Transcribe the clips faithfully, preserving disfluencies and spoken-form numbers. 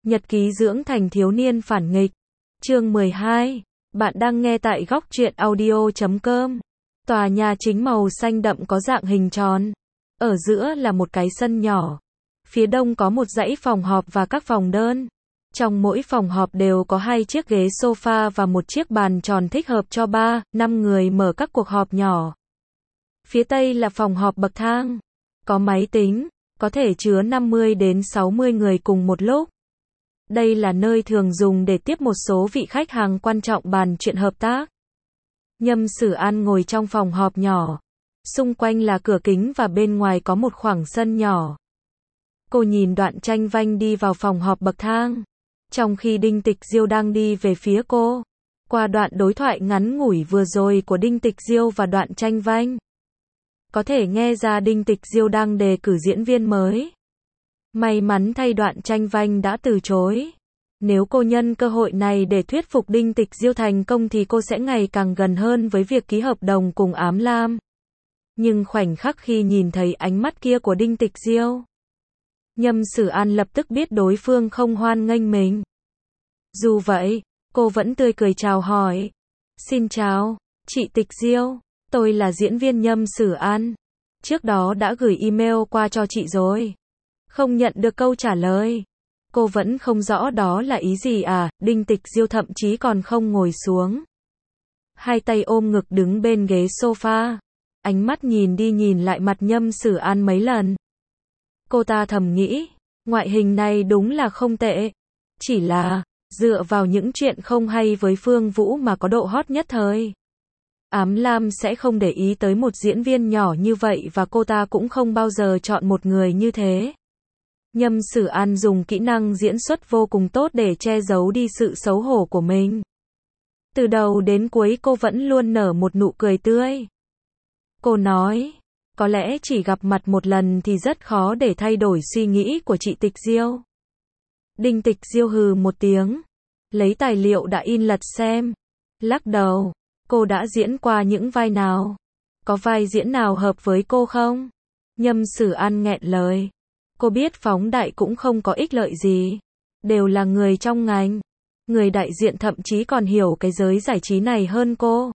Nhật ký dưỡng thành thiếu niên phản nghịch. Chương mười hai. Bạn đang nghe tại góc truyện audio chấm com. Tòa nhà chính màu xanh đậm có dạng hình tròn. Ở giữa là một cái sân nhỏ. Phía đông có một dãy phòng họp và các phòng đơn. Trong mỗi phòng họp đều có hai chiếc ghế sofa và một chiếc bàn tròn thích hợp cho ba, năm người mở các cuộc họp nhỏ. Phía tây là phòng họp bậc thang. Có máy tính, có thể chứa năm mươi đến sáu mươi người cùng một lúc. Đây là nơi thường dùng để tiếp một số vị khách hàng quan trọng bàn chuyện hợp tác. Nhâm Sử An ngồi trong phòng họp nhỏ. Xung quanh là cửa kính và bên ngoài có một khoảng sân nhỏ. Cô nhìn Đoạn Tranh Vanh đi vào phòng họp bậc thang. Trong khi Đinh Tịch Diêu đang đi về phía cô. Qua đoạn đối thoại ngắn ngủi vừa rồi của Đinh Tịch Diêu và Đoạn Tranh Vanh, có thể nghe ra Đinh Tịch Diêu đang đề cử diễn viên mới. May mắn thay Đoạn Tranh Vanh đã từ chối. Nếu cô nhân cơ hội này để thuyết phục Đinh Tịch Diêu thành công thì cô sẽ ngày càng gần hơn với việc ký hợp đồng cùng Ám Lam. Nhưng khoảnh khắc khi nhìn thấy ánh mắt kia của Đinh Tịch Diêu, Nhâm Sử An lập tức biết đối phương không hoan nghênh mình. Dù vậy, cô vẫn tươi cười chào hỏi. Xin chào, chị Tịch Diêu, tôi là diễn viên Nhâm Sử An. Trước đó đã gửi email qua cho chị rồi. Không nhận được câu trả lời. Cô vẫn không rõ đó là ý gì à, Đinh Tịch Diêu thậm chí còn không ngồi xuống. Hai tay ôm ngực đứng bên ghế sofa. Ánh mắt nhìn đi nhìn lại mặt Nhâm Sử An mấy lần. Cô ta thầm nghĩ, ngoại hình này đúng là không tệ. Chỉ là, dựa vào những chuyện không hay với Phương Vũ mà có độ hot nhất thời. Ám Lam sẽ không để ý tới một diễn viên nhỏ như vậy và cô ta cũng không bao giờ chọn một người như thế. Nhâm Sử An dùng kỹ năng diễn xuất vô cùng tốt để che giấu đi sự xấu hổ của mình. Từ đầu đến cuối cô vẫn luôn nở một nụ cười tươi. Cô nói, có lẽ chỉ gặp mặt một lần thì rất khó để thay đổi suy nghĩ của chị Tịch Diêu. Đinh Tịch Diêu hừ một tiếng, lấy tài liệu đã in lật xem, lắc đầu, cô đã diễn qua những vai nào? Có vai diễn nào hợp với cô không? Nhâm Sử An nghẹn lời. Cô biết phóng đại cũng không có ích lợi gì. Đều là người trong ngành. Người đại diện thậm chí còn hiểu cái giới giải trí này hơn cô.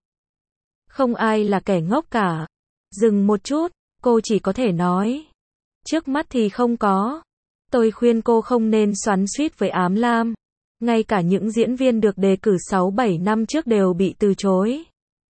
Không ai là kẻ ngốc cả. Dừng một chút, cô chỉ có thể nói. Trước mắt thì không có. Tôi khuyên cô không nên xoắn xuýt với Ám Lam. Ngay cả những diễn viên được đề cử sáu bảy năm trước đều bị từ chối.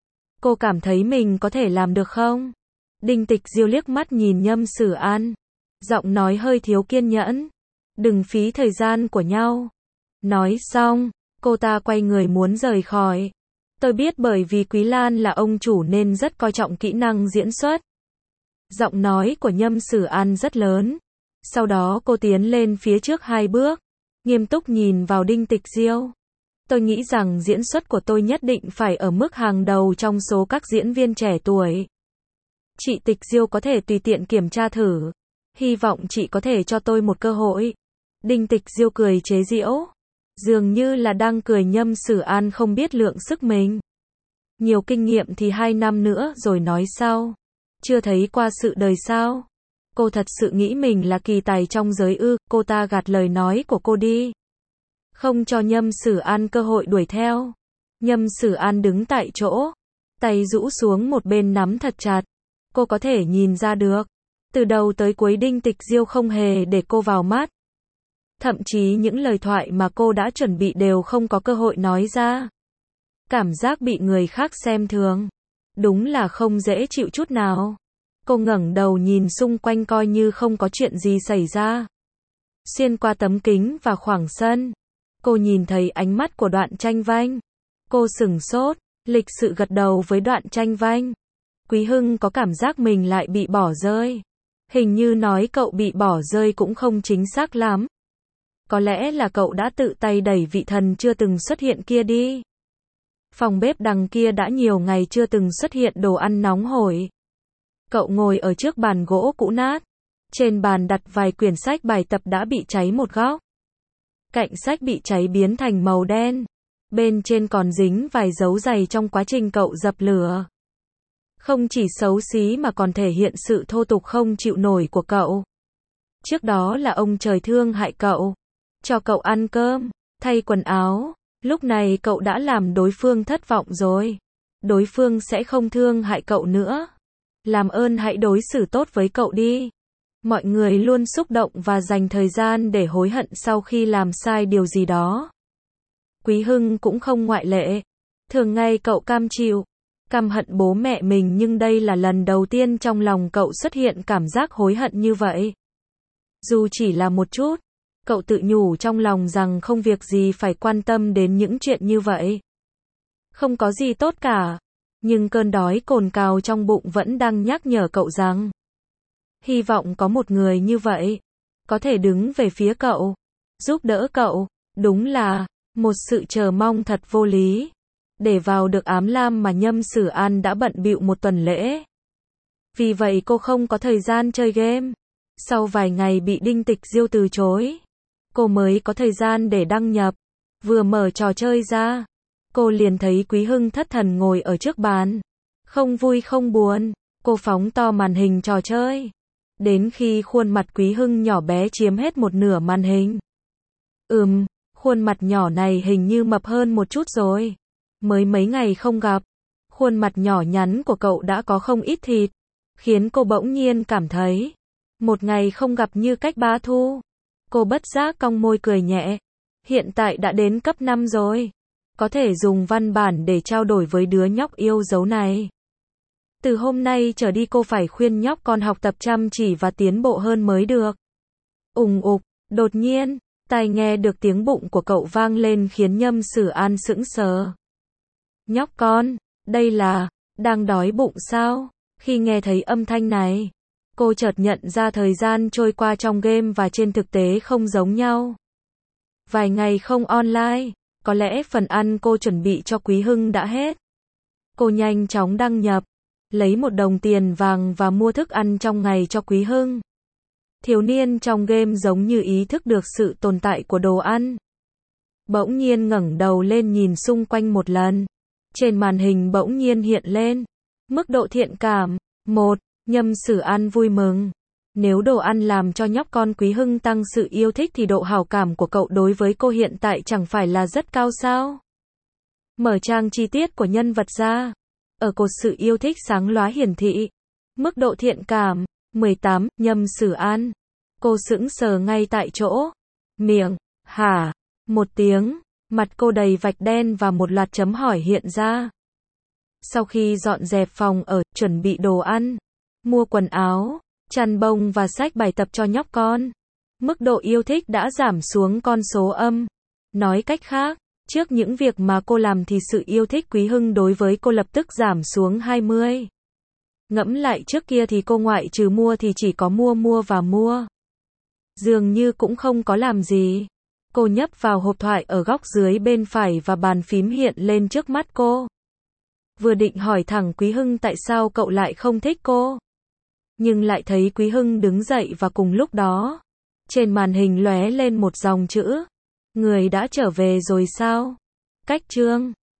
Cô cảm thấy mình có thể làm được không? Đinh Tịch Diêu liếc mắt nhìn Nhâm Sử An. Giọng nói hơi thiếu kiên nhẫn. Đừng phí thời gian của nhau. Nói xong, cô ta quay người muốn rời khỏi. Tôi biết bởi vì Quý Lan là ông chủ nên rất coi trọng kỹ năng diễn xuất. Giọng nói của Nhâm Sử An rất lớn. Sau đó cô tiến lên phía trước hai bước. Nghiêm túc nhìn vào Đinh Tịch Diêu. Tôi nghĩ rằng diễn xuất của tôi nhất định phải ở mức hàng đầu trong số các diễn viên trẻ tuổi. Chị Tịch Diêu có thể tùy tiện kiểm tra thử. Hy vọng chị có thể cho tôi một cơ hội. Đinh Tịch Diêu cười chế giễu. Dường như là đang cười Nhâm Sử An không biết lượng sức mình. Nhiều kinh nghiệm thì hai năm nữa rồi nói sau. Chưa thấy qua sự đời sao? Cô thật sự nghĩ mình là kỳ tài trong giới ư? Cô ta gạt lời nói của cô đi. Không cho Nhâm Sử An cơ hội đuổi theo. Nhâm Sử An đứng tại chỗ. Tay rũ xuống một bên nắm thật chặt. Cô có thể nhìn ra được. Từ đầu tới cuối Đinh Tịch Diêu không hề để cô vào mắt. Thậm chí những lời thoại mà cô đã chuẩn bị đều không có cơ hội nói ra. Cảm giác bị người khác xem thường. Đúng là không dễ chịu chút nào. Cô ngẩng đầu nhìn xung quanh coi như không có chuyện gì xảy ra. Xuyên qua tấm kính và khoảng sân. Cô nhìn thấy ánh mắt của Đoạn Tranh Vanh. Cô sửng sốt, lịch sự gật đầu với Đoạn Tranh Vanh. Quý Hưng có cảm giác mình lại bị bỏ rơi. Hình như nói cậu bị bỏ rơi cũng không chính xác lắm. Có lẽ là cậu đã tự tay đẩy vị thần chưa từng xuất hiện kia đi. Phòng bếp đằng kia đã nhiều ngày chưa từng xuất hiện đồ ăn nóng hổi. Cậu ngồi ở trước bàn gỗ cũ nát. Trên bàn đặt vài quyển sách bài tập đã bị cháy một góc. Cạnh sách bị cháy biến thành màu đen. Bên trên còn dính vài dấu giày trong quá trình cậu dập lửa. Không chỉ xấu xí mà còn thể hiện sự thô tục không chịu nổi của cậu. Trước đó là ông trời thương hại cậu. cho cậu ăn cơm, thay quần áo. Lúc này cậu đã làm đối phương thất vọng rồi. Đối phương sẽ không thương hại cậu nữa. Làm ơn hãy đối xử tốt với cậu đi. Mọi người luôn xúc động và dành thời gian để hối hận sau khi làm sai điều gì đó. Quý Hưng cũng không ngoại lệ. Thường ngày cậu cam chịu, căm hận bố mẹ mình, nhưng đây là lần đầu tiên trong lòng cậu xuất hiện cảm giác hối hận như vậy. Dù chỉ là một chút, cậu tự nhủ trong lòng rằng không việc gì phải quan tâm đến những chuyện như vậy. Không có gì tốt cả. Nhưng cơn đói cồn cào trong bụng vẫn đang nhắc nhở cậu rằng hy vọng có một người như vậy có thể đứng về phía cậu, giúp đỡ cậu. Đúng là một sự chờ mong thật vô lý. Để vào được Ám Lam mà Nhâm Sử An đã bận bịu một tuần lễ. Vì vậy cô không có thời gian chơi game. Sau vài ngày bị Đinh Tịch Diêu từ chối, cô mới có thời gian để đăng nhập. Vừa mở trò chơi ra, cô liền thấy Quý Hưng thất thần ngồi ở trước bàn. Không vui không buồn, cô phóng to màn hình trò chơi. Đến khi khuôn mặt Quý Hưng nhỏ bé chiếm hết một nửa màn hình. Ừm, khuôn mặt nhỏ này hình như mập hơn một chút rồi. Mới mấy ngày không gặp, khuôn mặt nhỏ nhắn của cậu đã có không ít thịt, khiến cô bỗng nhiên cảm thấy một ngày không gặp như cách ba thu. Cô bất giác cong môi cười nhẹ. Hiện tại đã đến cấp năm rồi, có thể dùng văn bản để trao đổi với đứa nhóc yêu dấu này. Từ hôm nay trở đi cô phải khuyên nhóc con học tập chăm chỉ và tiến bộ hơn mới được. Ùng ục, đột nhiên, tai nghe được tiếng bụng của cậu vang lên khiến Nhâm Sử An sững sờ. Nhóc con, đây là, đang đói bụng sao? Khi nghe thấy âm thanh này, cô chợt nhận ra thời gian trôi qua trong game và trên thực tế không giống nhau. Vài ngày không online, có lẽ phần ăn cô chuẩn bị cho Quý Hưng đã hết. Cô nhanh chóng đăng nhập, lấy một đồng tiền vàng và mua thức ăn trong ngày cho Quý Hưng. Thiếu niên trong game giống như ý thức được sự tồn tại của đồ ăn. Bỗng nhiên ngẩng đầu lên nhìn xung quanh một lần. Trên màn hình bỗng nhiên hiện lên mức độ thiện cảm. một. Nhâm Sử An vui mừng. Nếu đồ ăn làm cho nhóc con Quý Hưng tăng sự yêu thích thì độ hảo cảm của cậu đối với cô hiện tại chẳng phải là rất cao sao? Mở trang chi tiết của nhân vật ra. Ở cột sự yêu thích sáng lóa hiển thị mức độ thiện cảm mười tám. Nhâm Sử An. Cô sững sờ ngay tại chỗ. Miệng, hả? Một tiếng. Mặt cô đầy vạch đen và một loạt chấm hỏi hiện ra. Sau khi dọn dẹp phòng ở, chuẩn bị đồ ăn, mua quần áo, chăn bông và sách bài tập cho nhóc con, mức độ yêu thích đã giảm xuống con số âm. Nói cách khác, trước những việc mà cô làm thì sự yêu thích Quý Hưng đối với cô lập tức giảm xuống hai mươi. Ngẫm lại trước kia thì cô ngoại trừ mua thì chỉ có mua mua và mua. Dường như cũng không có làm gì. Cô nhấp vào hộp thoại ở góc dưới bên phải và bàn phím hiện lên trước mắt cô. Vừa định hỏi thẳng Quý Hưng tại sao cậu lại không thích cô, nhưng lại thấy Quý Hưng đứng dậy và cùng lúc đó, trên màn hình lóe lên một dòng chữ. Người đã trở về rồi sao? Cách chương